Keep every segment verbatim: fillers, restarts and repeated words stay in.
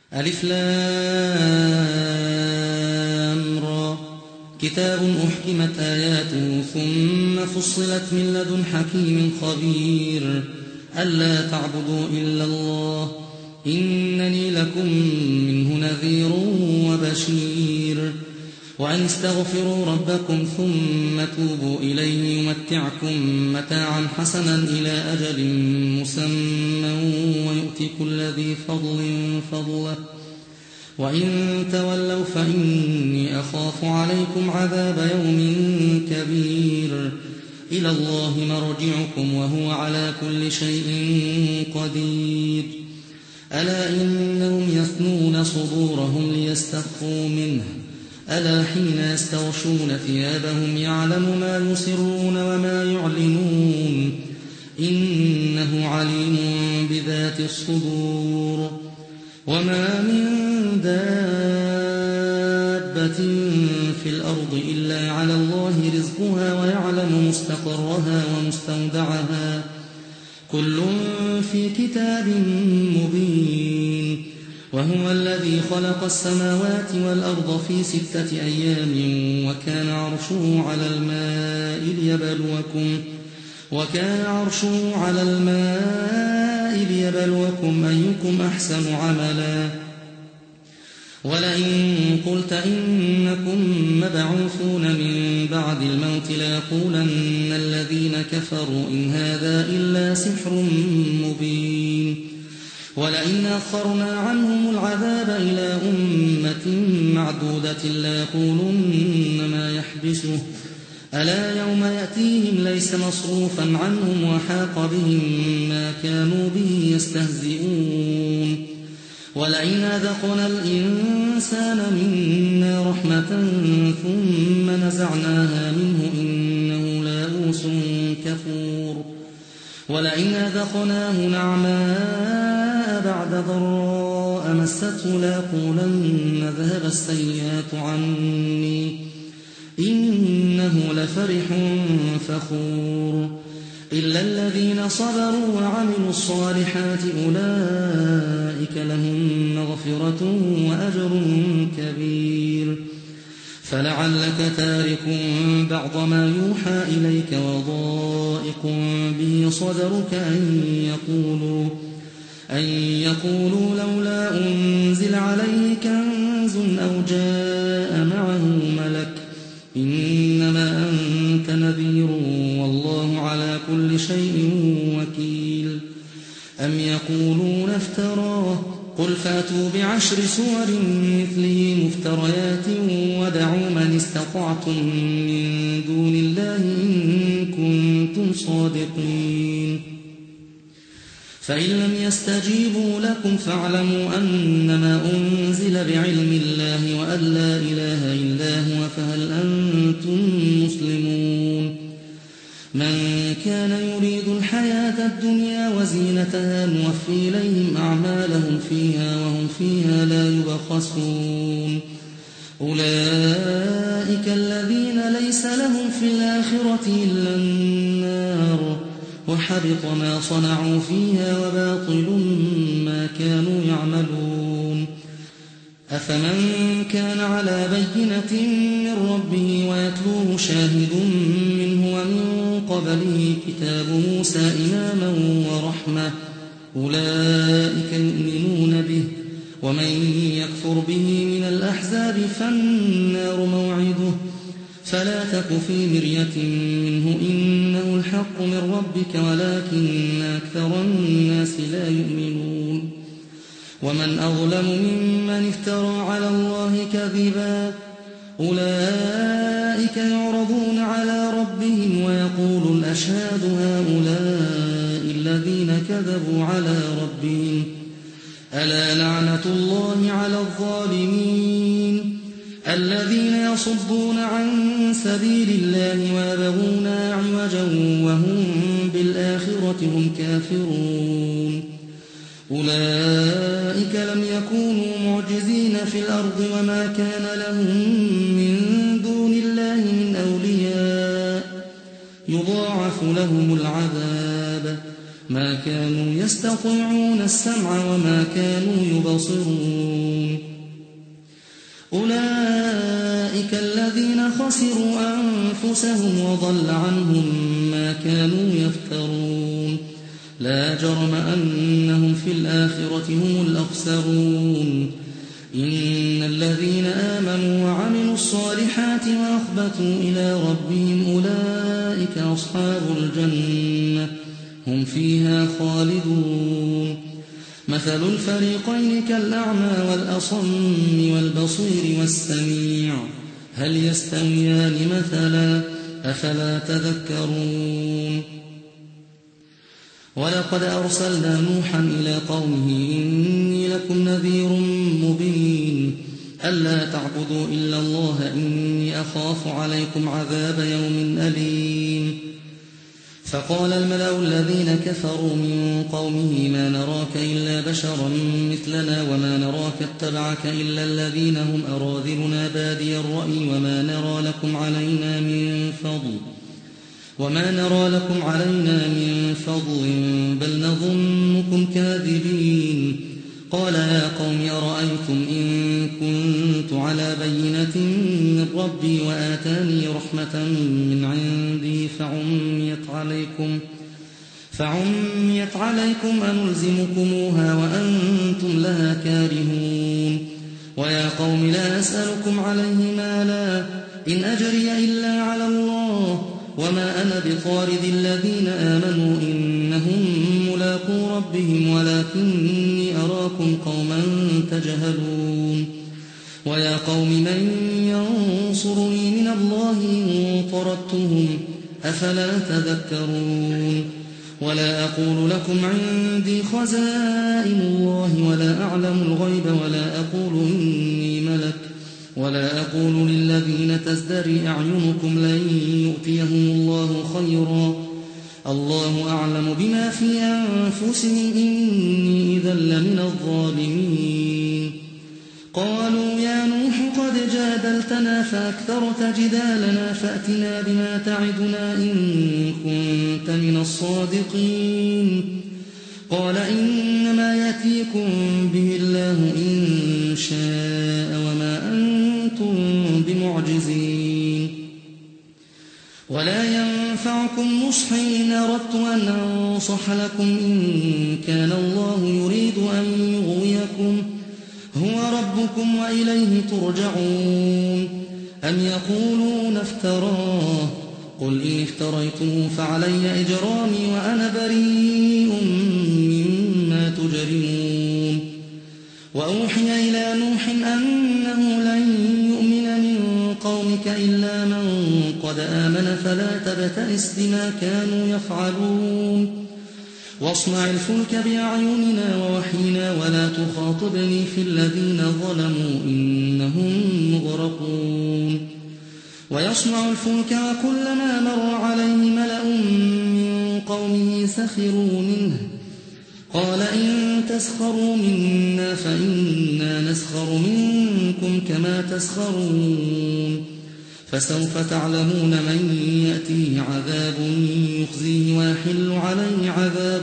ألف لام را كتاب أحكمت آياته ثم فصلت من لدن حكيم خبير ألا تعبدوا إلا الله إنني لكم منه نذير وبشير وأن استغفروا ربكم ثم توبوا إليه يمتعكم متاعا حسنا إلى أجل مسمى ويؤتي كل ذي فضل فضله وإن تولوا فإني أخاف عليكم عذاب يوم كبير إلى الله مرجعكم وهو على كل شيء قدير ألا إنهم يثنون صدورهم ليستخفوا منه ألا حين يستغشون ثيابهم يعلم ما يسرون وما يعلنون إنه عليم بذات الصدور وما من دابة في الأرض إلا على الله رزقها ويعلم مستقرها ومستودعها كل في كتاب مبين وهو الذي خلق السماوات والأرض في ستة أيام وكان عرشه على الماء ليبلوكم وكان عرشه على الماء ليبلوكم أيكم أحسن عملا ولئن قلت إنكم مبعوثون من بعد الموت ليقولن الذين كفروا إن هذا إلا سحر مبين ولئن أخرنا عنهم العذاب إلى أمة معدودة ليقولن ما يحبسه ألا يوم يأتيهم ليس مصروفا عنهم وحاق بهم ما كانوا به يستهزئون ولئن أذقنا الإنسان منا رحمة ثم نزعناها منه إنه ليئوس كفور ولئن أذقناه نعماء بعد ضراء مسته ليقولن ذهب السيئات عني إنه لفرح فخور إلا الذين صبروا وعملوا الصالحات أولئك لهم مغفرة وأجر كبير فلعلك تارك بعض ما يوحى إليك وضائق به صدرك أن يقولوا, أن يقولوا لولا أنزل عليه كنز أو جاء معه ملك إنما أنت نذير والله على كل شيء وكيل أم يقولون افتراه قل فاتوا بعشر سور مثله مفتريات ودعوا من استطعتم من دون الله إن كنتم صادقين فإن لم يستجيبوا لكم فاعلموا أنما أنزل بعلم الله وأن لا إله إلا هو فهل أنتم مسلمون من كان يريد الحياة الدنيا وزينتها نوفي إليهم أعمالهم فيها وهم فيها لا يبخسون أولئك الذين ليس لهم في الآخرة إلا النار وحبط ما صنعوا فيها وباطل ما كانوا يعملون أفمن كان على بينة من ربه ويتلوه شاهد منه ومن قبله كتاب موسى إماما ورحمة أولئك يؤمنون به ومن يكفر به من الأحزاب فالنار موعده فلا تك في مرية منه إنه الحق من ربك ولكن أكثر الناس لا يؤمنون ومن أظلم ممن افترى على الله كذبا أولئك يعرضون على ربهم ويقول الأشهاد هؤلاء الذين كذبوا على ربهم ألا لعنة الله على الظالمين الذين يصدون عن سبيل الله ويبغونها عوجا وهم بالآخرة هم كافرون أولئك لم يكونوا معجزين في الأرض وما كان لهم من دون الله من أولياء يضاعف لهم العذاب ما كانوا يستطيعون السمع وما كانوا يبصرون. أولئك الذين خسروا أنفسهم وضل عنهم ما كانوا يفترون. لا جرم أنهم في الآخرة هم الأخسرون. إن الذين آمنوا وعملوا الصالحات وأخبتوا إلى ربهم أولئك أصحاب الجنة هم فيها خالدون. مثل الفريقين كالأعمى والأصم والبصير والسميع هل يستويان مثلا أفلا تذكرون. ولقد أرسلنا نوحا إلى قومه إني لكم نذير مبين ألا تعبدوا إلا الله إني أخاف عليكم عذاب يوم أليم. فقال الملأ الذين كفروا من قومه ما نراك إلا بشرا مثلنا وما نراك اتبعك إلا الذين هم أراذلنا بادي الرأي وما نرى لكم علينا من فضل وما نرى لكم علينا من فضل بل نظنكم كاذبين. قال يا قوم أرأيتم إن كنت على بينة من ربي وآتاني رحمة من عندي فعميت عليكم فعميت عليكم أنلزمكموها وأنتم لها كارهون. ويا قوم لا أسألكم عليه مالا إن أجري إلا على الله وما أنا بطارد الذين آمنوا إنهم ملاقو ربهم ولكني أراكم قوما تجهلون. ويا قوم من ينصرني من الله إن طردتهم أفلا تذكرون. ولا أقول لكم عندي خزائن الله ولا أعلم الغيب ولا أقول إني ملك ولا أقول للذين تزدري أعينكم لن يؤتيهم الله خيرا الله أعلم بما في أنفسهم إني إذا لمن الظالمين. قالوا يا نوح قد جادلتنا فأكثرت جدالنا فأتنا بما تعدنا إن كنت من الصادقين. قال إنما يأتيكم به الله إن شاء وما أنتم بمعجزين. ولا ينفعكم نصحي إن أردت أن أنصح لكم إن كان الله يريد أن يغويكم هو ربكم وإليه ترجعون. أم يقولون افتراه قل إن افتريته فعلي إجرامي وأنا بريء مما تجرمون. وأوحي إلى نوح أنه لن يؤمن من قومك إلا من قد آمن فلا تبتئس بما كانوا يفعلون. واصنع الفلك بأعيننا ووحينا ولا تخاطبني في الذين ظلموا إنهم مغرقون. ويصنع الفلك وكلما مر عليه ملأ من قومه سخروا منه قال إن تسخروا منا فإنا نسخر منكم كما تسخرون. فسوف تعلمون من يأتيه عذاب يخزيه ويحل عليه عذاب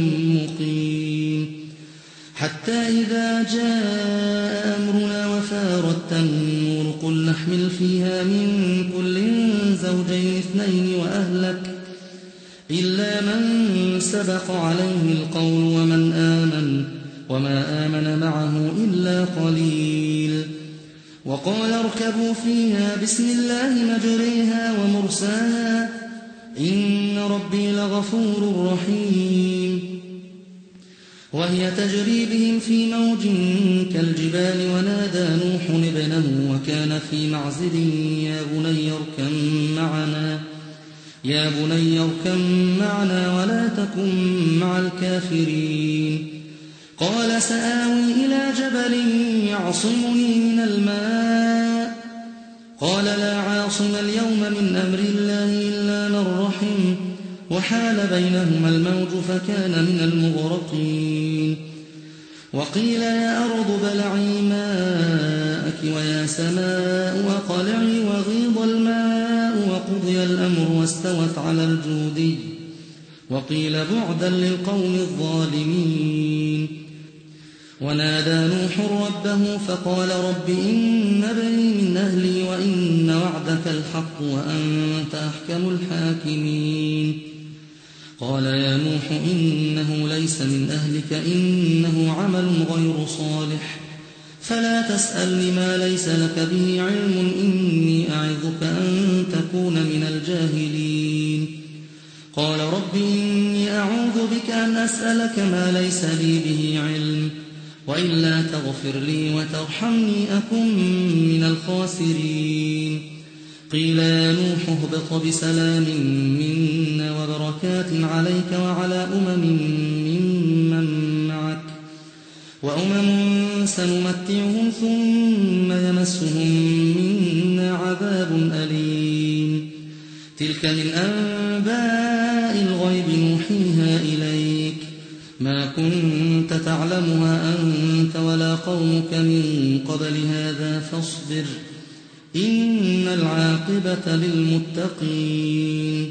مقيم. حتى إذا جاء أمرنا وفارت النور قل نحمل فيها من كل زوجين اثنين وأهلك إلا من سبق عليه القول ومن آمن وما آمن معه إلا قليل. وقال اركبوا فيها بسم الله مجريها ومرساها إن ربي لغفور رحيم. وهي تجري بهم في موج كالجبال ونادى نوح ابنه وكان في معزل يا بني اركب معنا يا بني اركب معنا ولا تكن مع الكافرين. قال سآوي إلى جبل يعصمني من الماء قال لا عاصم اليوم من أمر الله إلا من رحم وحال بينهما الموج فكان من المغرقين. وقيل يا أرض بلعي ماءك ويا سماء وقلعي وغيض الماء وقضي الأمر واستوت على الجودي وقيل بعدا للقوم الظالمين. ونادى نوح ربه فقال رب إن ابني من أهلي وإن وعدك الحق وأنت أحكم الحاكمين. قال يا نوح إنه ليس من أهلك إنه عمل غير صالح فلا تسألني ما ليس لك به علم إني أعظك أن تكون من الجاهلين. قال رب إني أعوذ بك أن أسألك ما ليس لي به علم وإلا تغفر لي وترحمني أكن من الخاسرين. قيل يا نوح اهبط بسلام منا وبركات عليك وعلى أمم ممن معك وأمم سنمتعهم ثم يمسهم منا عذاب أليم. تلك من أنباء الغيب نوحيها إليك ما كنت تعلمها أنت ولا قومك من قبل هذا فاصبر إن العاقبة للمتقين.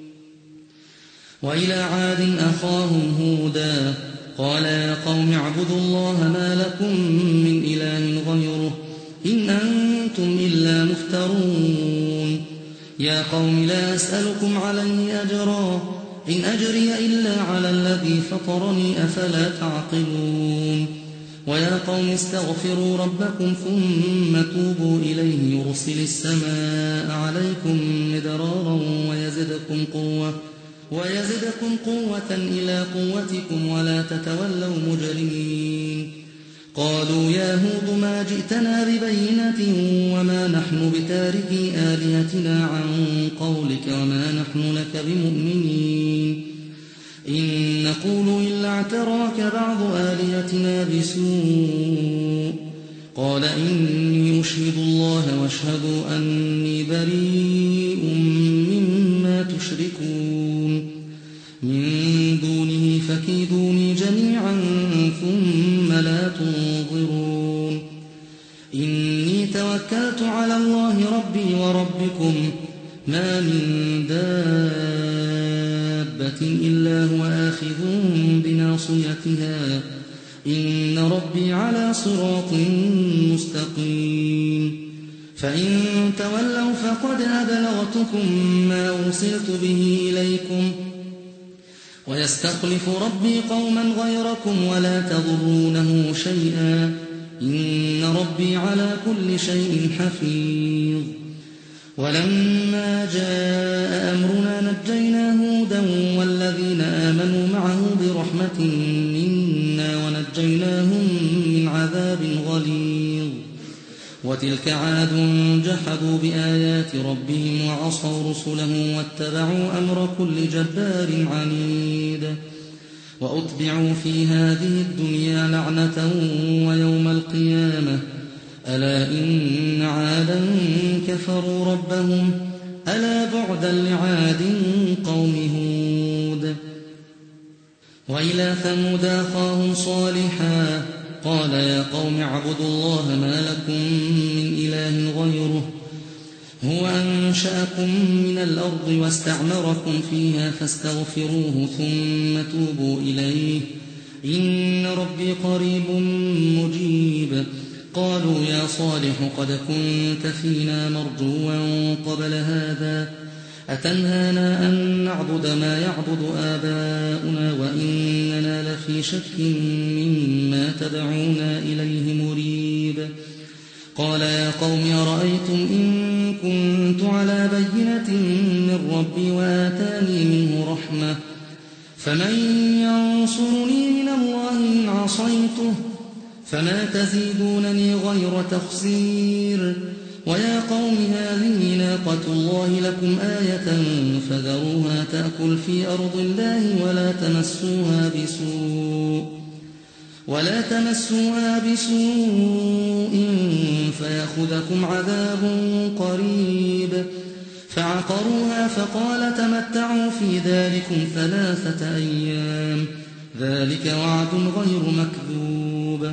وإلى عاد أخاهم هودا قال يا قوم اعبدوا الله ما لكم من إله غيره إن أنتم إلا مفترون. يا قوم لا أسألكم عليه أجرا إن أجري إلا على الذي فطرني أفلا تعقلون. ويا قوم استغفروا ربكم ثم توبوا إليه يرسل السماء عليكم مدرارا ويزدكم قوة ويزدكم قوة إلى قوتكم ولا تتولوا مجرمين. قالوا يا هود ما جئتنا ببينة وما نحن بتاركي آلهتنا عن قولك وما نحن لك بمؤمنين إن نقول إلا اعتراك بعض آلهتنا بسوء. قال إني أشهد الله واشهدوا أني بريء مما تشركون من دونه فكيدوني جميعا ثم لا تنظرون. إني توكلت على الله ربي وربكم ما من دابة إلا هو آخذ بناصيتها إن ربي على صراط مستقيم. فإن تولوا فقد أبلغتكم ما أرسلت به إليكم ويستخلف ربي قوما غيركم ولا تضرونه شيئا إن ربي على كل شيء حفيظ. ولما جاء أمرنا نجينا هودا والذين آمنوا معه برحمة منا ونجيناهم من عذاب غليظ. وتلك عاد جحدوا بآيات ربهم وعصوا رسله واتبعوا أمر كل جبار عنيد. وأتبعوا في هذه الدنيا لعنة ويوم القيامة ألا إن عادا كفروا ربهم ألا بعدا لعاد قوم هود. وإلى ثمود أخاهم صالحا قال يا قوم اعبدوا الله ما لكم من إله غيره هو أنشأكم من الأرض واستعمركم فيها فاستغفروه ثم توبوا إليه إن ربي قريب مجيب. قالوا يا صالح قد كنت فينا مرجوا قبل هذا أتنهانا أن نعبد ما يعبد آباؤنا وإننا لفي شك مما تدعونا إليه مريب. قال يا قوم أرأيتم إن كنت على بينة من ربي وآتاني منه رحمة فمن ينصرني من الله إن عصيته فما تزيدونني غير تخسير. ويا قوم هذه ناقة الله لكم آية فذروها تأكل في أرض الله ولا تمسوها بسوء ولا تمسوها بسوء فيأخذكم عذاب قريب. فعقروها فقال تمتعوا في ذلكم ثلاثة أيام ذلك وعد غير مكذوب.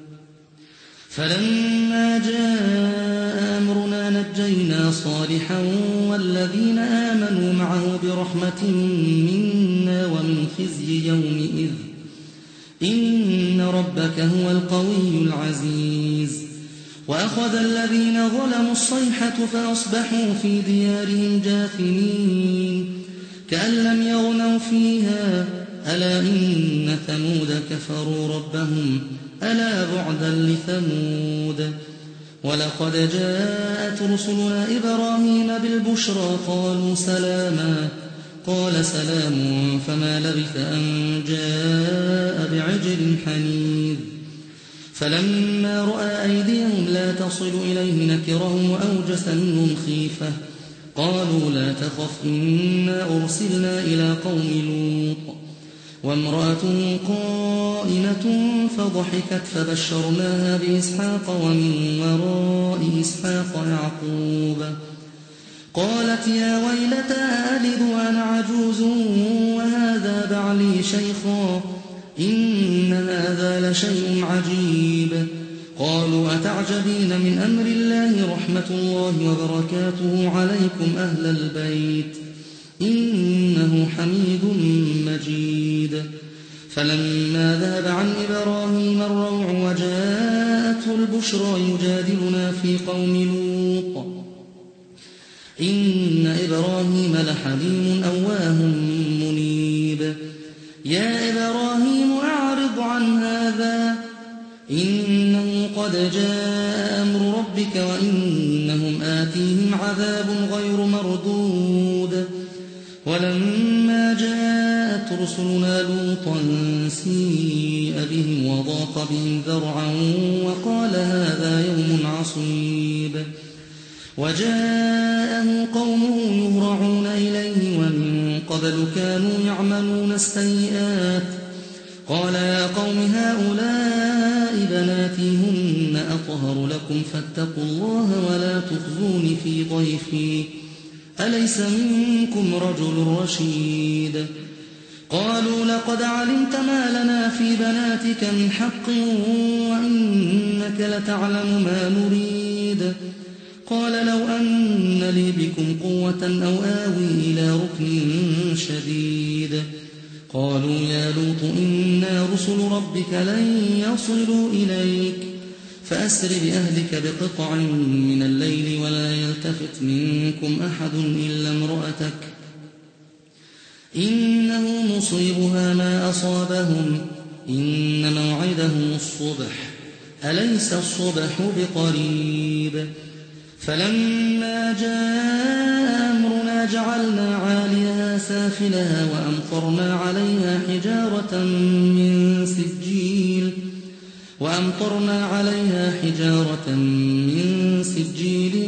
فلما جاء أمرنا نجينا صالحا والذين آمنوا معه برحمة منا الخزي يومئذ إن ربك هو القوي العزيز وأخذ الذين ظلموا الصيحة فأصبحوا في ديارهم جاثمين كأن لم يغنوا فيها ألا إن ثمود كفروا ربهم ألا بعدا لثمود ولقد جاءت رسلنا إبراهيم بالبشرى قالوا سلاما قال سلام فما لبث أن جاء بعجل حنيذ فلما رأى أيديهم لا تصل إليه نكرهم وأوجس منهم خيفة قالوا لا تخف إنا أرسلنا إلى قوم لوط وامرأته قائمة فضحكت فبشرناها بإسحاق ومن وراء إسحاق يعقوب قالت يا ويلتى ألد وأنا عجوز وهذا بعلي شيخا إن هذا لشيء عجيب قالوا أتعجبين من أمر الله رحمة الله وبركاته عليكم أهل البيت إنه حميد مجيد فلما ذهب عن إبراهيم الروع وجاءته البشرى يجادلنا في قوم لوط إن إبراهيم لحليم أواه منيب يا إبراهيم أعرض عن هذا إنه قد جاء أمر ربك وإنهم آتيهم عذاب غير مردود ولما جاءت رسلنا لوطا سيء بهم وضاق بهم ذرعا وقال هذا يوم عصيب وجاءه قومه يهرعون إليه ومن قبل كانوا يعملون السيئات قال يا قوم هؤلاء بناتي هن أطهر لكم فاتقوا الله ولا تخزون في ضيفي أليس منكم رجل رشيد قالوا لقد علمت ما لنا في بناتك من حق وإنك لتعلم ما نريد قال لو أن لي بكم قوة أو آوي إلى ركن شديد قالوا يا لوط إنا رسل ربك لن يصلوا إليك فأسر بأهلك بقطع من الليل ولا يلتفت منكم أحد إلا امرأتك إنه مصيبها ما أصابهم إن موعدهم الصبح أليس الصبح بقريب فلما جاء أمرنا جعلنا عاليها سافلها وأمطرنا عليها حجارة من سجيل وأمطرنا عليها حجارة من سجيل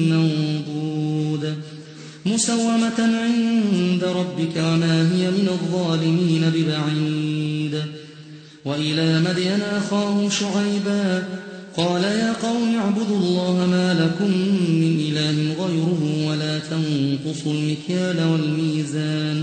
منضود مسومة عند ربك وما هي من الظالمين ببعيد وإلى مدين أخاهم شعيبا قال يا قوم اعبدوا الله ما لكم من إله غيره ولا تنقصوا المكيال والميزان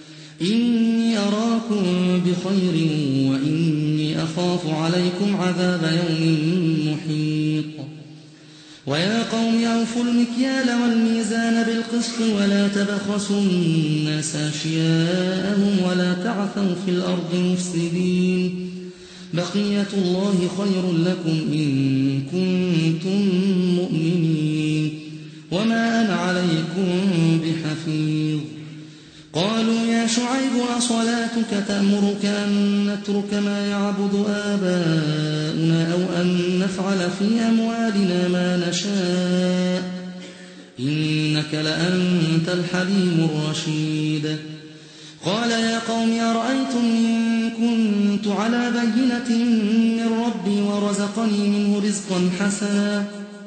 إني أراكم بخير وإني أخاف عليكم عذاب يوم محيط ويا قوم أوفوا المكيال والميزان بالقسط ولا تبخسوا الناس أشياءهم ولا تعثوا في الأرض مفسدين بقية الله خير لكم إن كنتم مؤمنين وما أنا عليكم بحفيظ قالوا يا شعيب أصلاتك تأمرك أن نترك ما يعبد آباؤنا أو أن نفعل في أموالنا ما نشاء إنك لأنت الحليم الرشيد قال يا قوم أرأيتم إن كنت على بينة من ربي ورزقني منه رزقا حسنا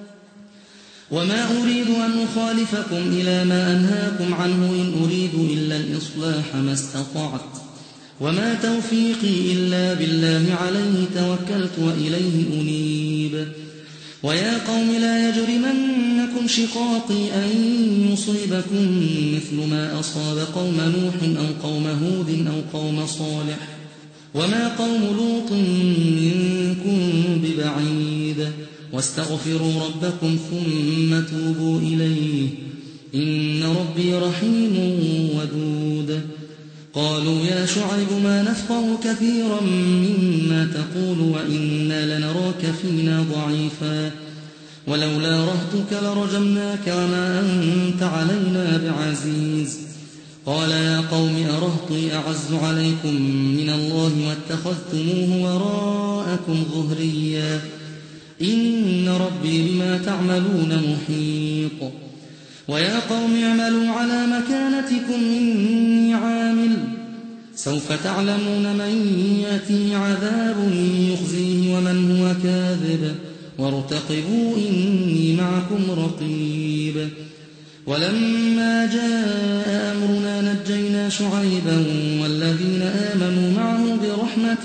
وما أريد أن أخالفكم إلى ما أنهاكم عنه إن أريد إلا الإصلاح ما استطعت وما توفيقي إلا بالله عليه توكلت وإليه أنيب ويا قوم لا يجرمنكم شقاقي أن يصيبكم مثل ما أصاب قوم نوح أو قوم هود أو قوم صالح وما قوم لوط منكم ببعيد واستغفروا ربكم ثم توبوا إليه إن ربي رحيم ودود قالوا يا شعيب ما نفقه كثيرا مما تقول وإنا لنراك فينا ضعيفا ولولا رهطك لرجمناك وما أنت علينا بعزيز. قال يا قوم أرهطي أعز عليكم من الله واتخذتموه وراءكم ظهريا إن ربي بما تعملون محيط. ويا قوم اعملوا على مكانتكم إني عامل سوف تعلمون من يأتي عذاب يخزيه ومن هو كاذب وارتقبوا إني معكم رقيب. ولما جاء أمرنا نجينا شعيبا والذين آمنوا معه برحمة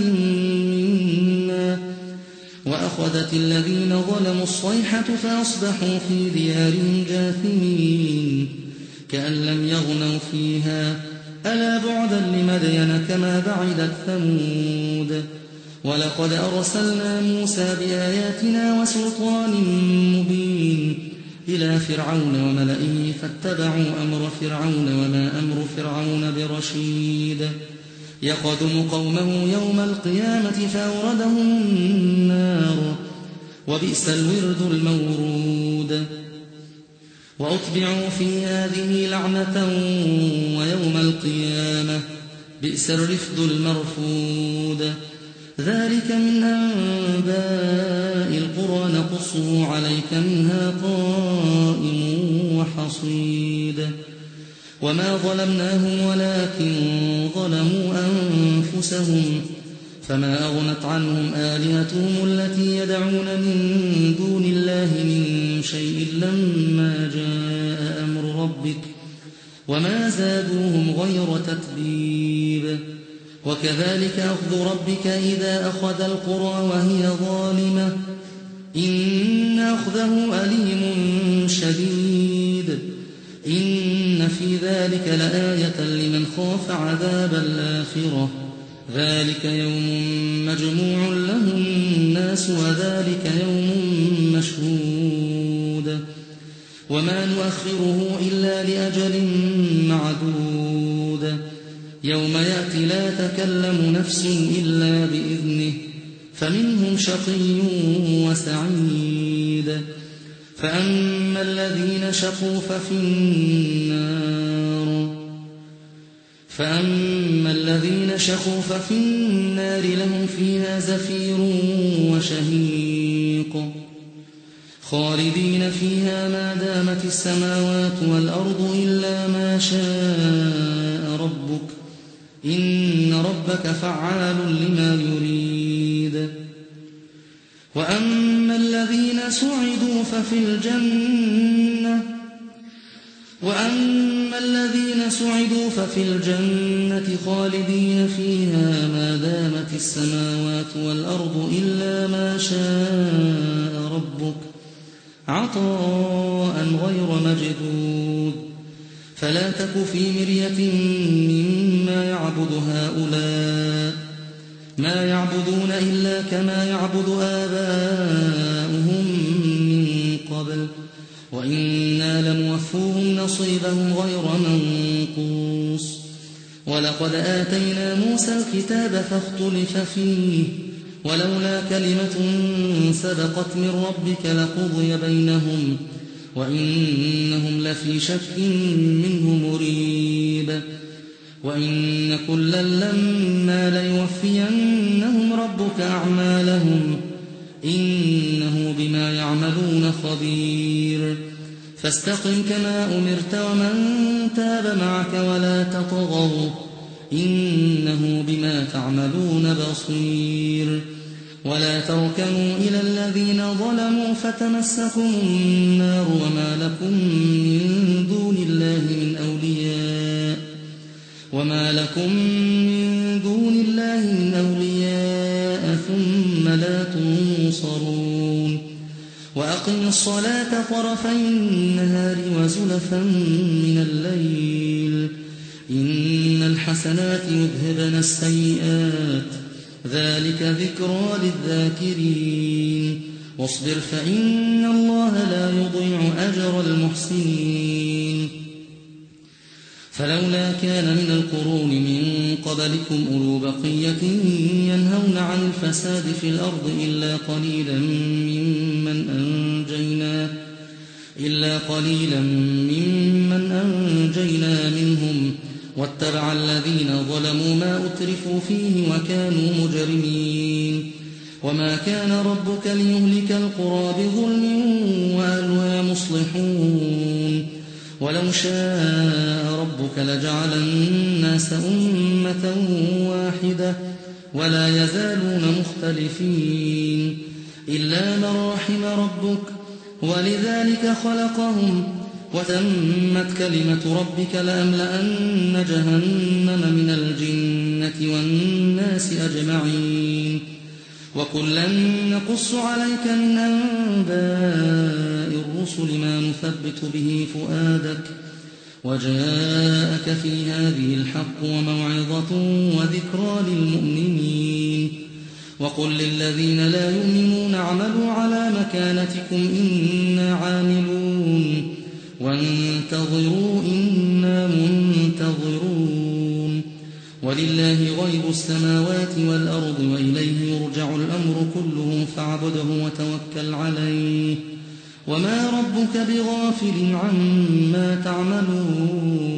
منا وأخذت الذين ظلموا الصيحة فأصبحوا في ديارهم جاثمين كأن لم يغنوا فيها ألا بعدا لمدين كما بعدت ثمود. ولقد أرسلنا موسى بآياتنا وسلطان مبين إلى فرعون وملئه فاتبعوا أمر فرعون وما أمر فرعون برشيد يقدم قومه يوم القيامة فأوردهم النار وبئس الورد المورود. وأتبعوا في هذه لعنة ويوم القيامة بئس الرفد المرفود. ذلك من أنباء القرى نقصه عليك منها قائم وحصيد. وما ظلمناهم ولكن ظلموا أنفسهم فما أغنت عنهم آلهتهم التي يدعون من دون الله من شيء لما جاء أمر ربك وما زادوهم غير تتبيب. وكذلك أخذ ربك إذا أخذ القرى وهي ظالمة إن أخذه أليم شديد. إن في ذلك لآية لمن خاف عذاب الآخرة ذلك يوم مجموع له الناس وذلك يوم مشهود. وما نؤخره إلا لأجل معدود يوم يأتي لا تكلم نفس إلا بإذنه فمنهم شقي وسعيد. فأما الذين شقوا ففي النار فأما الذين شقوا ففي النار لهم فيها زفير وشهيق خالدين فيها ما دامت السماوات والأرض إلا ما شاء ربك إن ربك فعال لما يريد. وأما الذين سعدوا ففي الجنة وأما الذين سعدوا ففي الجنة خالدين فيها ما دامت السماوات والأرض إلا ما شاء ربك عطاء غير مجدود. فلا تك في مرية مما يعبد هؤلاء ما يعبدون إلا كما يعبد آباؤهم من قبل وإنا لموفوهم نصيبهم غير منقوص. ولقد آتينا موسى الكتاب فاختلف فيه ولولا كلمة سبقت من ربك لقضي بينهم وإنهم لفي شك منه مريب. وإن كلا لما ليوفينهم ربك أعمالهم إنه بما يعملون خبير. فاستقم كما أمرت ومن تاب معك ولا تطغوا إنه بما تعملون بصير. ولا تركنوا إلى الذين ظلموا فتمسكم النار وما لكم من دون الله من أولياء وما لكم من دون الله من أولياء ثم لا تنصرون. وأقم الصلاة طرفي النهار وزلفا من الليل إن الحسنات يذهبن السيئات ذلك ذكرى للذاكرين. واصبر فإن الله لا يضيع أجر المحسنين. فلولا كان من القرون من قبلكم أولو بقية ينهون عن الفساد في الأرض إلا قليلا ممن أنجينا إلا قليلا ممن أنجينا منهم واتبع الذين ظلموا ما أترفوا فيه وكانوا مجرمين وما كان ربك ليهلك القرى بظلم وأهلها مصلحون ولو شاء ربك لجعل الناس أمة واحدة ولا يزالون مختلفين إلا من رحم ربك ولذلك خلقهم وتمت كلمة ربك لأملأن جهنم من الجنة والناس أجمعين وكلا نقص عليك من أنباء الرسل ما نثبت به فؤادك وجاءك في هذه الحق وموعظة وذكرى للمؤمنين وقل للذين لا يؤمنون اعملوا على مكانتكم إنا عاملون وانتظروا إنا منتظرون ولله غيب السماوات والأرض وإليه يرجع الأمر كله فاعبده وتوكل عليه وما ربك بغافل عما تعملون